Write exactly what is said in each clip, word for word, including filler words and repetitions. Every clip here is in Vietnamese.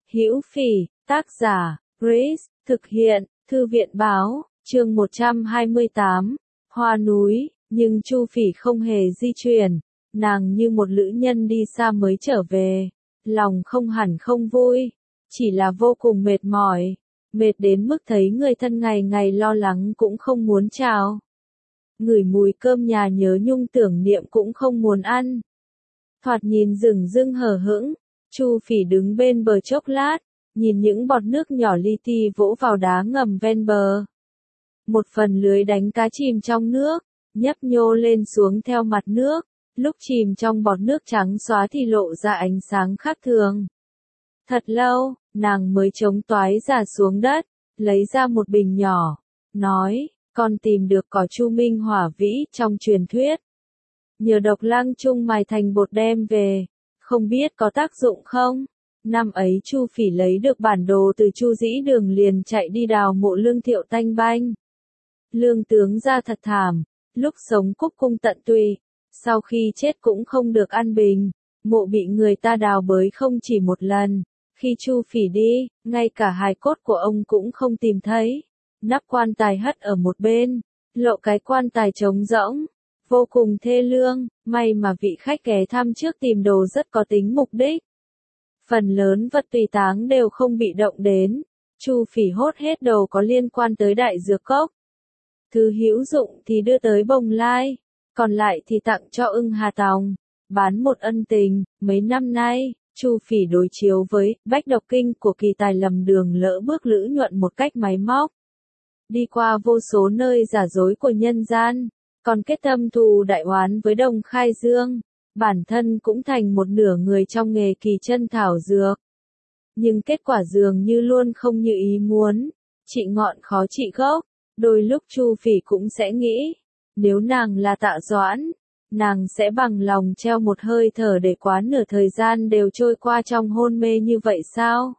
Hữu Phỉ, tác giả, Grace, thực hiện, Thư viện báo, chương một trăm hai mươi tám, Hoa núi, nhưng Chu Phỉ không hề di chuyển, nàng như một lữ nhân đi xa mới trở về, lòng không hẳn không vui, chỉ là vô cùng mệt mỏi, mệt đến mức thấy người thân ngày ngày lo lắng cũng không muốn chào. Ngửi mùi cơm nhà nhớ nhung tưởng niệm cũng không muốn ăn. Thoạt nhìn rừng rưng hờ hững, Chu Phỉ đứng bên bờ chốc lát, nhìn những bọt nước nhỏ li ti vỗ vào đá ngầm ven bờ. Một phần lưới đánh cá chìm trong nước, nhấp nhô lên xuống theo mặt nước, lúc chìm trong bọt nước trắng xóa thì lộ ra ánh sáng khác thường. Thật lâu, nàng mới chống toái ra xuống đất, lấy ra một bình nhỏ, nói, con tìm được cỏ Chu Minh Hỏa Vĩ trong truyền thuyết. Nhờ độc lang chung mài thành bột đem về, không biết có tác dụng không? Năm ấy Chu Phỉ lấy được bản đồ từ Chu Dĩ Đường liền chạy đi đào mộ Lương Thiệu tanh banh. Lương tướng ra thật thảm, lúc sống cúc cung tận tụy, sau khi chết cũng không được an bình, mộ bị người ta đào bới không chỉ một lần. Khi Chu Phỉ đi, ngay cả hài cốt của ông cũng không tìm thấy. Nắp quan tài hất ở một bên, lộ cái quan tài trống rỗng, vô cùng thê lương, may mà vị khách ghé thăm trước tìm đồ rất có tính mục đích. Phần lớn vật tùy táng đều không bị động đến, Chu Phỉ hốt hết đồ có liên quan tới đại dược cốc. Thứ hữu dụng thì đưa tới Bồng Lai, còn lại thì tặng cho Ưng Hà Tòng, bán một ân tình. Mấy năm nay, Chu Phỉ đối chiếu với Bách Độc Kinh của Kỳ Tài lầm đường lỡ bước lữ nhuận một cách máy móc. Đi qua vô số nơi giả dối của nhân gian, còn kết thâm thù đại oán với Đồng Khai Dương, bản thân cũng thành một nửa người trong nghề kỳ chân thảo dược. Nhưng kết quả dường như luôn không như ý muốn, trị ngọn khó trị gốc, đôi lúc Chu Phỉ cũng sẽ nghĩ, nếu nàng là Tạ Doãn, nàng sẽ bằng lòng treo một hơi thở để quá nửa thời gian đều trôi qua trong hôn mê như vậy sao?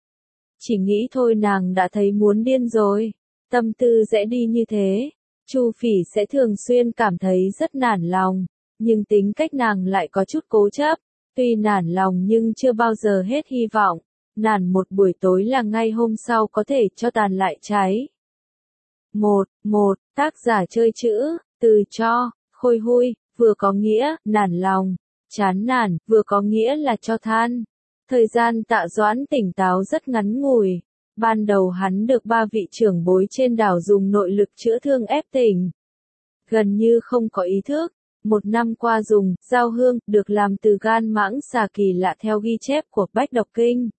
Chỉ nghĩ thôi nàng đã thấy muốn điên rồi, tâm tư dễ đi như thế, Chu Phỉ sẽ thường xuyên cảm thấy rất nản lòng, nhưng tính cách nàng lại có chút cố chấp, tuy nản lòng nhưng chưa bao giờ hết hy vọng, nản một buổi tối là ngay hôm sau có thể cho tàn lại cháy. Một, một, tác giả chơi chữ, từ cho, khôi hui, vừa có nghĩa, nản lòng, chán nản, vừa có nghĩa là cho than. Thời gian Tạ Doãn tỉnh táo rất ngắn ngủi. Ban đầu hắn được ba vị trưởng bối trên đảo dùng nội lực chữa thương ép tỉnh. Gần như không có ý thức, một năm qua dùng, giao hương, được làm từ gan mãng xà kỳ lạ theo ghi chép của Bách Độc Kinh.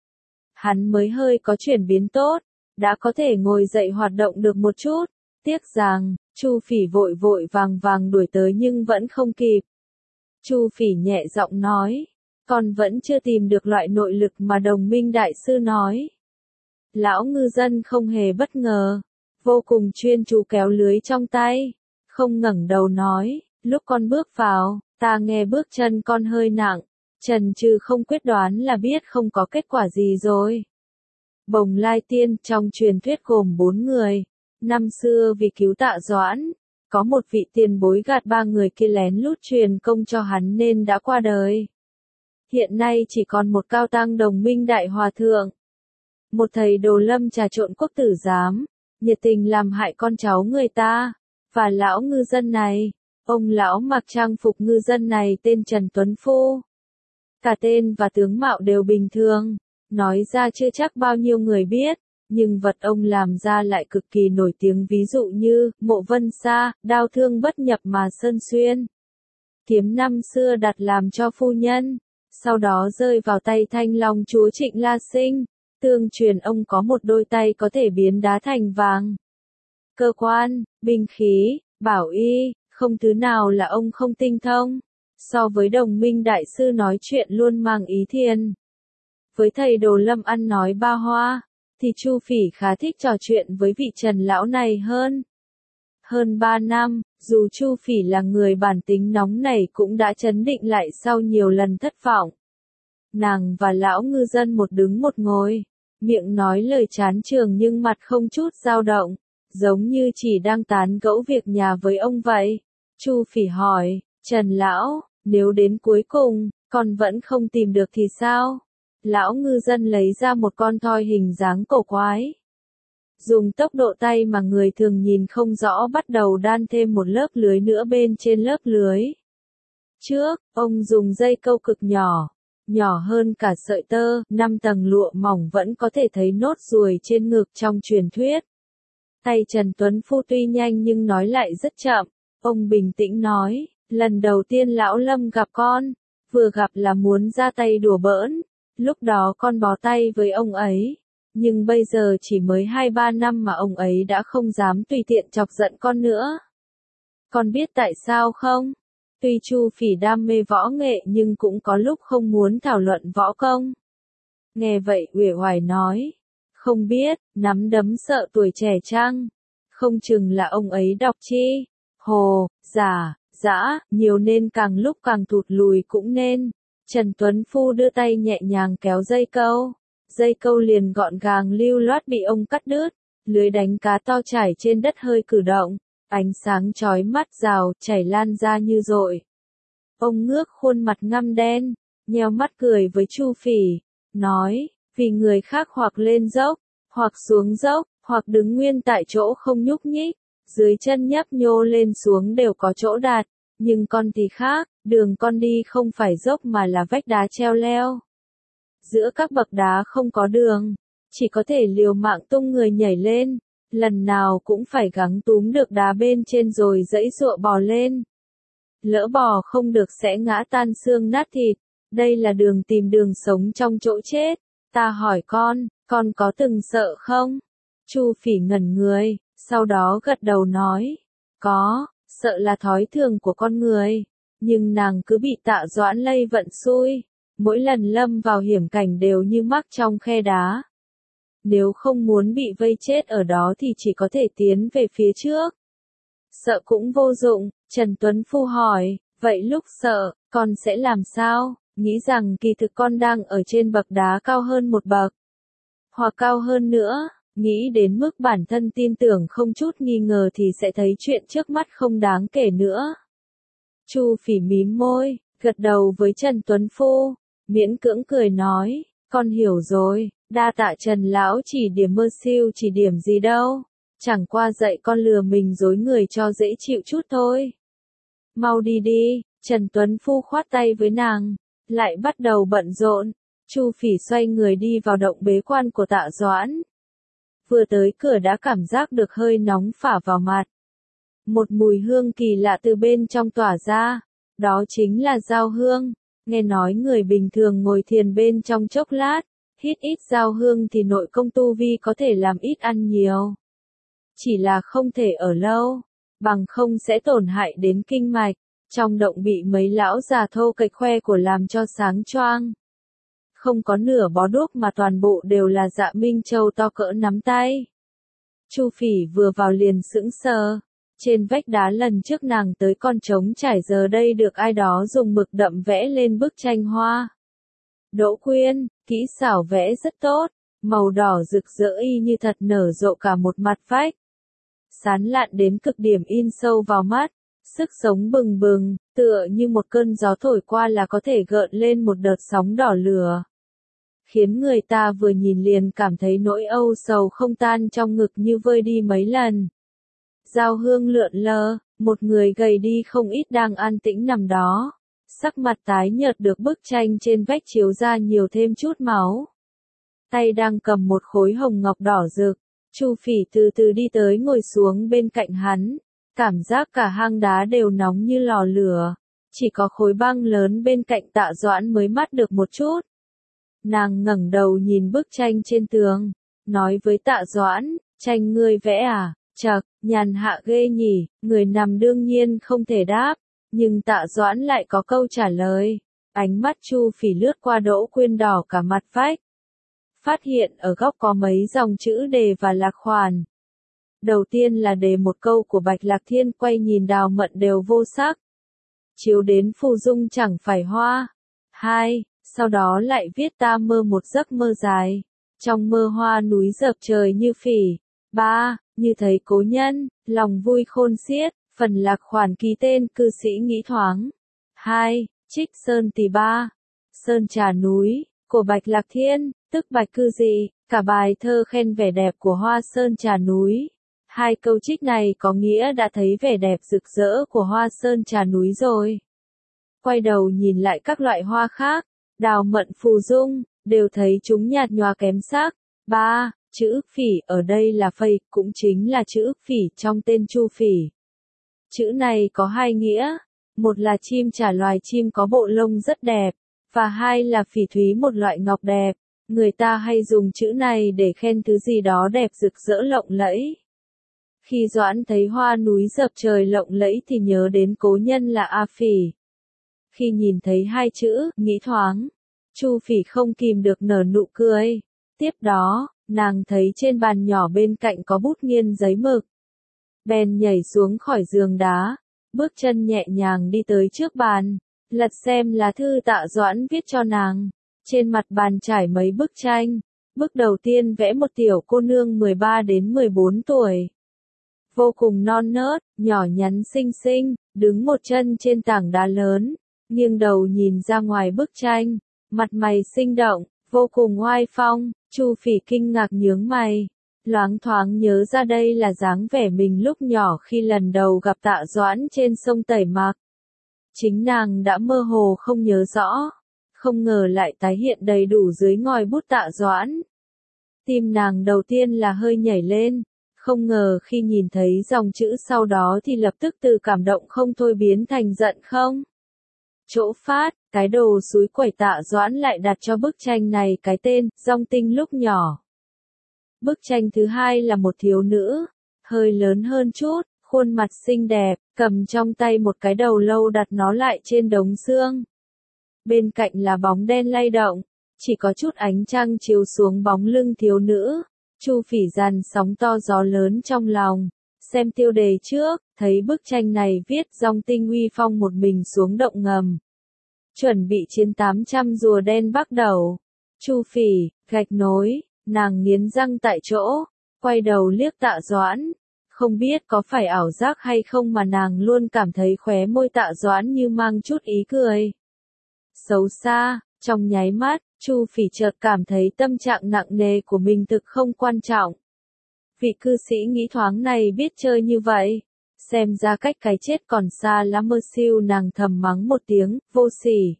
Hắn mới hơi có chuyển biến tốt, đã có thể ngồi dậy hoạt động được một chút, tiếc rằng, Chu Phỉ vội vội vàng vàng đuổi tới nhưng vẫn không kịp. Chu Phỉ nhẹ giọng nói, con vẫn chưa tìm được loại nội lực mà Đồng Minh đại sư nói. Lão ngư dân không hề bất ngờ, vô cùng chuyên chú kéo lưới trong tay, không ngẩng đầu nói, lúc con bước vào, ta nghe bước chân con hơi nặng, chần chừ không quyết đoán là biết không có kết quả gì rồi. Bồng Lai Tiên trong truyền thuyết gồm bốn người, năm xưa vì cứu Tạ Doãn, có một vị tiền bối gạt ba người kia lén lút truyền công cho hắn nên đã qua đời. Hiện nay chỉ còn một cao tăng Đồng Minh đại hòa thượng. Một thầy đồ lâm trà trộn quốc tử giám, nhiệt tình làm hại con cháu người ta, và lão ngư dân này, ông lão mặc trang phục ngư dân này tên Trần Tuấn Phu. Cả tên và tướng mạo đều bình thường, nói ra chưa chắc bao nhiêu người biết, nhưng vật ông làm ra lại cực kỳ nổi tiếng, ví dụ như, mộ vân sa, đao thương bất nhập mà sơn xuyên. Kiếm năm xưa đặt làm cho phu nhân, sau đó rơi vào tay Thanh Long chúa Trịnh La Sinh. Tương truyền ông có một đôi tay có thể biến đá thành vàng. Cơ quan, binh khí, bảo y, không thứ nào là ông không tinh thông. So với Đồng Minh đại sư nói chuyện luôn mang ý thiền. Với thầy đồ lâm ăn nói ba hoa, thì Chu Phỉ khá thích trò chuyện với vị Trần lão này hơn. Hơn ba năm, dù Chu Phỉ là người bản tính nóng nảy cũng đã trấn định lại sau nhiều lần thất vọng. Nàng và lão ngư dân một đứng một ngồi, miệng nói lời chán chường nhưng mặt không chút dao động, giống như chỉ đang tán gẫu việc nhà với ông vậy. Chu Phỉ hỏi, Trần lão, nếu đến cuối cùng, con vẫn không tìm được thì sao? Lão ngư dân lấy ra một con thoi hình dáng cổ quái. Dùng tốc độ tay mà người thường nhìn không rõ bắt đầu đan thêm một lớp lưới nữa bên trên lớp lưới. Trước, ông dùng dây câu cực nhỏ, nhỏ hơn cả sợi tơ, năm tầng lụa mỏng vẫn có thể thấy nốt ruồi trên ngực trong truyền thuyết. Tay Trần Tuấn Phu tuy nhanh nhưng nói lại rất chậm, ông bình tĩnh nói, lần đầu tiên Lão Lâm gặp con, vừa gặp là muốn ra tay đùa bỡn, lúc đó con bó tay với ông ấy, nhưng bây giờ chỉ mới hai ba năm mà ông ấy đã không dám tùy tiện chọc giận con nữa. Con biết tại sao không? Tuy Chu Phỉ đam mê võ nghệ nhưng cũng có lúc không muốn thảo luận võ công. Nghe vậy uể oải nói, không biết, nắm đấm sợ tuổi trẻ chăng? Không chừng là ông ấy đọc chi, hồ, giả, dã, nhiều nên càng lúc càng thụt lùi cũng nên. Trần Tuấn Phu đưa tay nhẹ nhàng kéo dây câu, dây câu liền gọn gàng lưu loát bị ông cắt đứt, lưới đánh cá to trải trên đất hơi cử động, ánh sáng chói mắt rào chảy lan ra như dội. Ông ngước khuôn mặt ngăm đen, nheo mắt cười với Chu Phỉ, nói, vì người khác hoặc lên dốc, hoặc xuống dốc, hoặc đứng nguyên tại chỗ không nhúc nhích, dưới chân nhấp nhô lên xuống đều có chỗ đạt, nhưng con thì khác, đường con đi không phải dốc mà là vách đá treo leo. Giữa các bậc đá không có đường, chỉ có thể liều mạng tung người nhảy lên, lần nào cũng phải gắng túm được đá bên trên rồi giãy giụa bò lên. Lỡ bò không được sẽ ngã tan xương nát thịt, đây là đường tìm đường sống trong chỗ chết. Ta hỏi con, con có từng sợ không? Chu Phỉ ngẩn người, sau đó gật đầu nói, có, sợ là thói thường của con người, nhưng nàng cứ bị Tạ Doãn lây vận xui, mỗi lần lâm vào hiểm cảnh đều như mắc trong khe đá. Nếu không muốn bị vây chết ở đó thì chỉ có thể tiến về phía trước. Sợ cũng vô dụng, Trần Tuấn Phu hỏi, vậy lúc sợ, con sẽ làm sao? Nghĩ rằng kỳ thực con đang ở trên bậc đá cao hơn một bậc, hoặc cao hơn nữa, nghĩ đến mức bản thân tin tưởng không chút nghi ngờ thì sẽ thấy chuyện trước mắt không đáng kể nữa. Chu Phỉ mím môi, gật đầu với Trần Tuấn Phu, miễn cưỡng cười nói, con hiểu rồi, đa tạ Trần Lão chỉ điểm mơ siêu chỉ điểm gì đâu, chẳng qua dạy con lừa mình dối người cho dễ chịu chút thôi. Mau đi đi, Trần Tuấn Phu khoát tay với nàng, lại bắt đầu bận rộn. Chu Phỉ xoay người đi vào động bế quan của Tạ Doãn. Vừa tới cửa đã cảm giác được hơi nóng phả vào mặt. Một mùi hương kỳ lạ từ bên trong tỏa ra, đó chính là dao hương. Nghe nói người bình thường ngồi thiền bên trong chốc lát, hít ít dao hương thì nội công tu vi có thể làm ít ăn nhiều. Chỉ là không thể ở lâu, bằng không sẽ tổn hại đến kinh mạch. Trong động bị mấy lão già thô kệch khoe của làm cho sáng choang. Không có nửa bó đuốc mà toàn bộ đều là dạ minh châu to cỡ nắm tay. Chu Phỉ vừa vào liền sững sờ. Trên vách đá lần trước nàng tới con trống trải giờ đây được ai đó dùng mực đậm vẽ lên bức tranh hoa. Đỗ Quyên, kỹ xảo vẽ rất tốt, màu đỏ rực rỡ y như thật nở rộ cả một mặt vách. Sán lạn đến cực điểm in sâu vào mắt. Sức sống bừng bừng, tựa như một cơn gió thổi qua là có thể gợn lên một đợt sóng đỏ lửa. Khiến người ta vừa nhìn liền cảm thấy nỗi âu sầu không tan trong ngực như vơi đi mấy lần. Dao hương lượn lờ, một người gầy đi không ít đang an tĩnh nằm đó. Sắc mặt tái nhợt được bức tranh trên vách chiếu ra nhiều thêm chút máu. Tay đang cầm một khối hồng ngọc đỏ rực, Chu Phỉ từ từ đi tới ngồi xuống bên cạnh hắn. Cảm giác cả hang đá đều nóng như lò lửa, chỉ có khối băng lớn bên cạnh Tạ Doãn mới mát được một chút. Nàng ngẩng đầu nhìn bức tranh trên tường, nói với Tạ Doãn, tranh ngươi vẽ à, chậc, nhàn hạ ghê nhỉ, người nằm đương nhiên không thể đáp, nhưng Tạ Doãn lại có câu trả lời. Ánh mắt Chu Phỉ lướt qua Đỗ Quyên đỏ cả mặt vách. Phát hiện ở góc có mấy dòng chữ đề và lạc khoản. Đầu tiên là đề một câu của Bạch Lạc Thiên quay nhìn Đào Mận đều vô sắc. Chiếu đến phù dung chẳng phải hoa. Hai, sau đó lại viết ta mơ một giấc mơ dài. Trong mơ hoa núi dợp trời như phỉ. Ba, như thấy cố nhân, lòng vui khôn xiết, phần lạc khoản ký tên cư sĩ nghĩ thoáng. Hai, trích sơn tỳ ba. Sơn trà núi, của Bạch Lạc Thiên, tức Bạch Cư Dị, cả bài thơ khen vẻ đẹp của hoa sơn trà núi. Hai câu trích này có nghĩa đã thấy vẻ đẹp rực rỡ của hoa sơn trà núi rồi. Quay đầu nhìn lại các loại hoa khác, đào mận phù dung, đều thấy chúng nhạt nhòa kém sắc. ba. Chữ ức phỉ ở đây là phẩy, cũng chính là chữ ức phỉ trong tên Chu Phỉ. Chữ này có hai nghĩa, một là chim chả loài chim có bộ lông rất đẹp, và hai là phỉ thúy một loại ngọc đẹp. Người ta hay dùng chữ này để khen thứ gì đó đẹp rực rỡ lộng lẫy. Khi Doãn thấy hoa núi dập trời lộng lẫy thì nhớ đến cố nhân là A Phỉ. Khi nhìn thấy hai chữ, nghĩ thoáng, Chu Phỉ không kìm được nở nụ cười. Tiếp đó, nàng thấy trên bàn nhỏ bên cạnh có bút nghiên giấy mực. Bèn nhảy xuống khỏi giường đá, bước chân nhẹ nhàng đi tới trước bàn, lật xem là thư Tạ Doãn viết cho nàng. Trên mặt bàn trải mấy bức tranh. Bức đầu tiên vẽ một tiểu cô nương mười ba đến mười bốn tuổi. Vô cùng non nớt, nhỏ nhắn xinh xinh, đứng một chân trên tảng đá lớn, nghiêng đầu nhìn ra ngoài bức tranh, mặt mày sinh động, vô cùng oai phong. Chu Phỉ kinh ngạc nhướng mày, loáng thoáng nhớ ra đây là dáng vẻ mình lúc nhỏ khi lần đầu gặp Tạ Doãn trên sông Tẩy Mạc. Chính nàng đã mơ hồ không nhớ rõ, không ngờ lại tái hiện đầy đủ dưới ngòi bút Tạ Doãn. Tim nàng đầu tiên là hơi nhảy lên, không ngờ khi nhìn thấy dòng chữ sau đó thì lập tức từ cảm động không thôi biến thành giận không. Chỗ phát, cái đồ súi quẩy Tạ Doãn lại đặt cho bức tranh này cái tên, Dong Tinh lúc nhỏ. Bức tranh thứ hai là một thiếu nữ, hơi lớn hơn chút, khuôn mặt xinh đẹp, cầm trong tay một cái đầu lâu đặt nó lại trên đống xương. Bên cạnh là bóng đen lay động, chỉ có chút ánh trăng chiếu xuống bóng lưng thiếu nữ. Chu Phỉ dằn sóng to gió lớn trong lòng, xem tiêu đề trước, thấy bức tranh này viết Dong Tinh uy phong một mình xuống động ngầm. Chuẩn bị chiến tám trăm rùa đen bắt đầu. Chu Phỉ, gạch nối, nàng nghiến răng tại chỗ, quay đầu liếc Tạ Doãn. Không biết có phải ảo giác hay không mà nàng luôn cảm thấy khóe môi Tạ Doãn như mang chút ý cười xấu xa. Trong nháy mắt, Chu Phỉ chợt cảm thấy tâm trạng nặng nề của mình thực không quan trọng. Vị cư sĩ nghĩ thoáng này biết chơi như vậy, xem ra cách cái chết còn xa lắm mơ siêu. Nàng thầm mắng một tiếng, vô sỉ.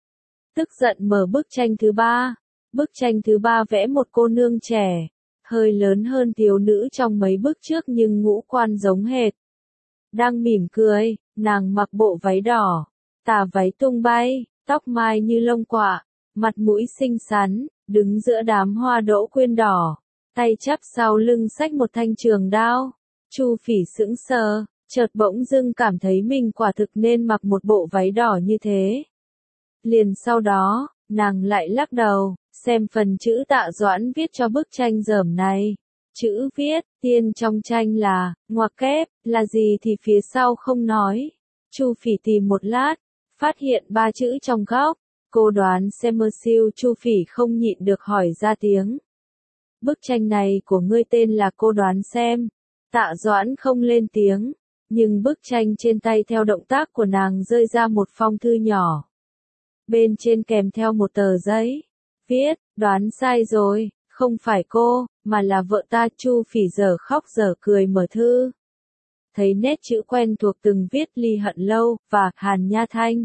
Tức giận mở bức tranh thứ ba. Bức tranh thứ ba vẽ một cô nương trẻ, hơi lớn hơn thiếu nữ trong mấy bức trước nhưng ngũ quan giống hệt. Đang mỉm cười, nàng mặc bộ váy đỏ, tà váy tung bay, tóc mai như lông quạ, mặt mũi xinh xắn, đứng giữa đám hoa đỗ quyên đỏ, tay chắp sau lưng xách một thanh trường đao. Chu Phỉ sững sờ, chợt bỗng dưng cảm thấy mình quả thực nên mặc một bộ váy đỏ như thế. Liền sau đó, nàng lại lắc đầu, xem phần chữ Tạ Doãn viết cho bức tranh dởm này. Chữ viết, tiên trong tranh là, ngoặc kép, là gì thì phía sau không nói. Chu Phỉ tìm một lát, phát hiện ba chữ trong góc. Cô đoán xem mơ siêu. Chu Phỉ không nhịn được hỏi ra tiếng. Bức tranh này của ngươi tên là cô đoán xem. Tạ Doãn không lên tiếng, nhưng bức tranh trên tay theo động tác của nàng rơi ra một phong thư nhỏ. Bên trên kèm theo một tờ giấy, viết, đoán sai rồi, không phải cô, mà là vợ ta. Chu Phỉ giờ khóc giờ cười mở thư. Thấy nét chữ quen thuộc từng viết Ly Hận Lâu, và Hàn Nha Thanh.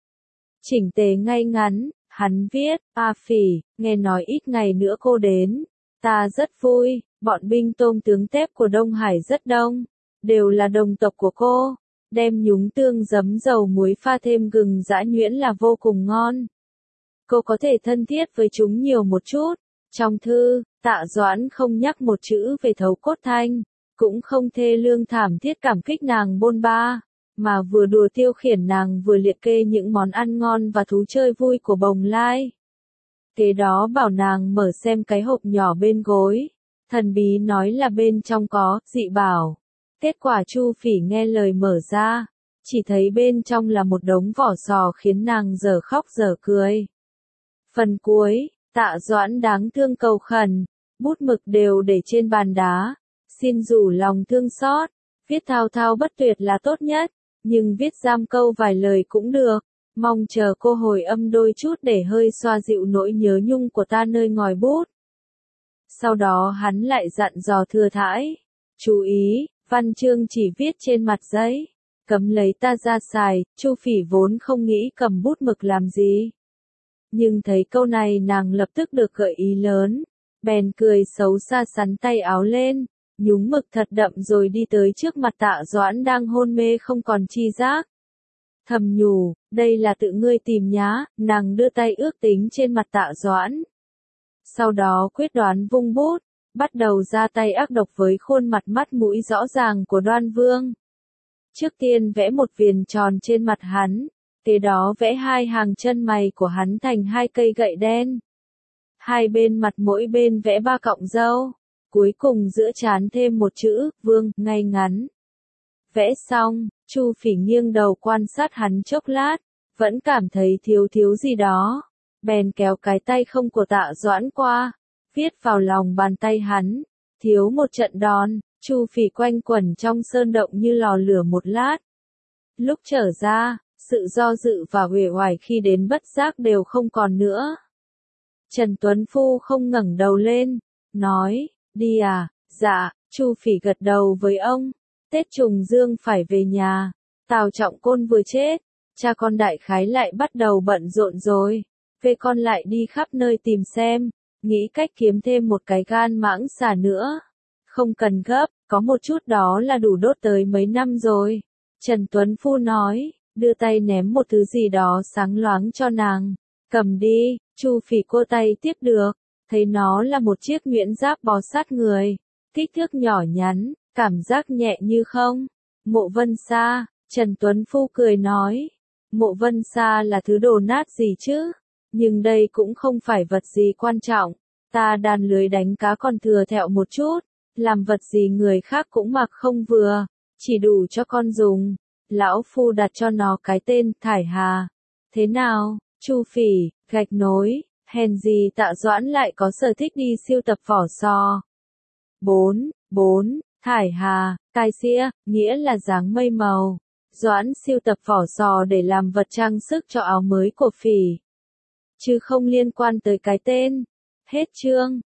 Chỉnh tề ngay ngắn, hắn viết, A Phỉ, nghe nói ít ngày nữa cô đến. Ta rất vui, bọn binh tôm tướng tép của Đông Hải rất đông, đều là đồng tộc của cô. Đem nhúng tương giấm dầu muối pha thêm gừng giã nhuyễn là vô cùng ngon. Cô có thể thân thiết với chúng nhiều một chút. Trong thư, Tạ Doãn không nhắc một chữ về Thấu Cốt Thanh, cũng không thê lương thảm thiết cảm kích nàng bôn ba, mà vừa đùa tiêu khiển nàng vừa liệt kê những món ăn ngon và thú chơi vui của Bồng Lai. Kế đó bảo nàng mở xem cái hộp nhỏ bên gối, thần bí nói là bên trong có dị bảo. Kết quả Chu Phỉ nghe lời mở ra, chỉ thấy bên trong là một đống vỏ sò khiến nàng dở khóc dở cười. Phần cuối, Tạ Doãn đáng thương cầu khẩn, bút mực đều để trên bàn đá, xin rủ lòng thương xót, viết thao thao bất tuyệt là tốt nhất, nhưng viết giam câu vài lời cũng được. Mong chờ cô hồi âm đôi chút để hơi xoa dịu nỗi nhớ nhung của ta nơi ngòi bút. Sau đó hắn lại dặn dò thừa thãi. Chú ý, văn chương chỉ viết trên mặt giấy. Cấm lấy ta ra xài, Chu Phỉ vốn không nghĩ cầm bút mực làm gì. Nhưng thấy câu này nàng lập tức được gợi ý lớn. Bèn cười xấu xa sắn tay áo lên, nhúng mực thật đậm rồi đi tới trước mặt Tạ Doãn đang hôn mê không còn chi giác. Thầm nhủ, đây là tự ngươi tìm nhá, nàng đưa tay ước tính trên mặt Tạ Doãn. Sau đó quyết đoán vung bút, bắt đầu ra tay ác độc với khuôn mặt mắt mũi rõ ràng của Đoan Vương. Trước tiên vẽ một viền tròn trên mặt hắn, kế đó vẽ hai hàng chân mày của hắn thành hai cây gậy đen. Hai bên mặt mỗi bên vẽ ba cọng râu, cuối cùng giữa trán thêm một chữ, Vương, ngay ngắn. Vẽ xong, Chu Phỉ nghiêng đầu quan sát hắn chốc lát, vẫn cảm thấy thiếu thiếu gì đó. Bèn kéo cái tay không của Tạ Doãn qua, viết vào lòng bàn tay hắn, thiếu một trận đòn. Chu Phỉ quanh quẩn trong sơn động như lò lửa một lát. Lúc trở ra, sự do dự và uể oải khi đến bất giác đều không còn nữa. Trần Tuấn Phu không ngẩng đầu lên, nói, đi à, dạ, Chu Phỉ gật đầu với ông. Tết trùng dương phải về nhà, Tào Trọng Côn vừa chết, cha con đại khái lại bắt đầu bận rộn rồi. Về con lại đi khắp nơi tìm xem, nghĩ cách kiếm thêm một cái gan mãng xà nữa. Không cần gấp, có một chút đó là đủ đốt tới mấy năm rồi. Trần Tuấn Phu nói, đưa tay ném một thứ gì đó sáng loáng cho nàng. Cầm đi, Chu Phỉ cô tay tiếp được, thấy nó là một chiếc nhuyễn giáp bó sát người. Kích thước nhỏ nhắn, cảm giác nhẹ như không. Mộ Vân Sa, Trần Tuấn Phu cười nói. Mộ Vân Sa là thứ đồ nát gì chứ? Nhưng đây cũng không phải vật gì quan trọng. Ta đàn lưới đánh cá còn thừa thẹo một chút. Làm vật gì người khác cũng mặc không vừa, chỉ đủ cho con dùng. Lão Phu đặt cho nó cái tên Thải Hà. Thế nào, Chu Phỉ, gạch nối, hèn gì Tạ Doãn lại có sở thích đi siêu tập vỏ sò. bốn. bốn. Thải Hà, cai xĩa, nghĩa là dáng mây màu. Doãn siêu tập vỏ sò để làm vật trang sức cho áo mới của Phỉ. Chứ không liên quan tới cái tên. Hết chương.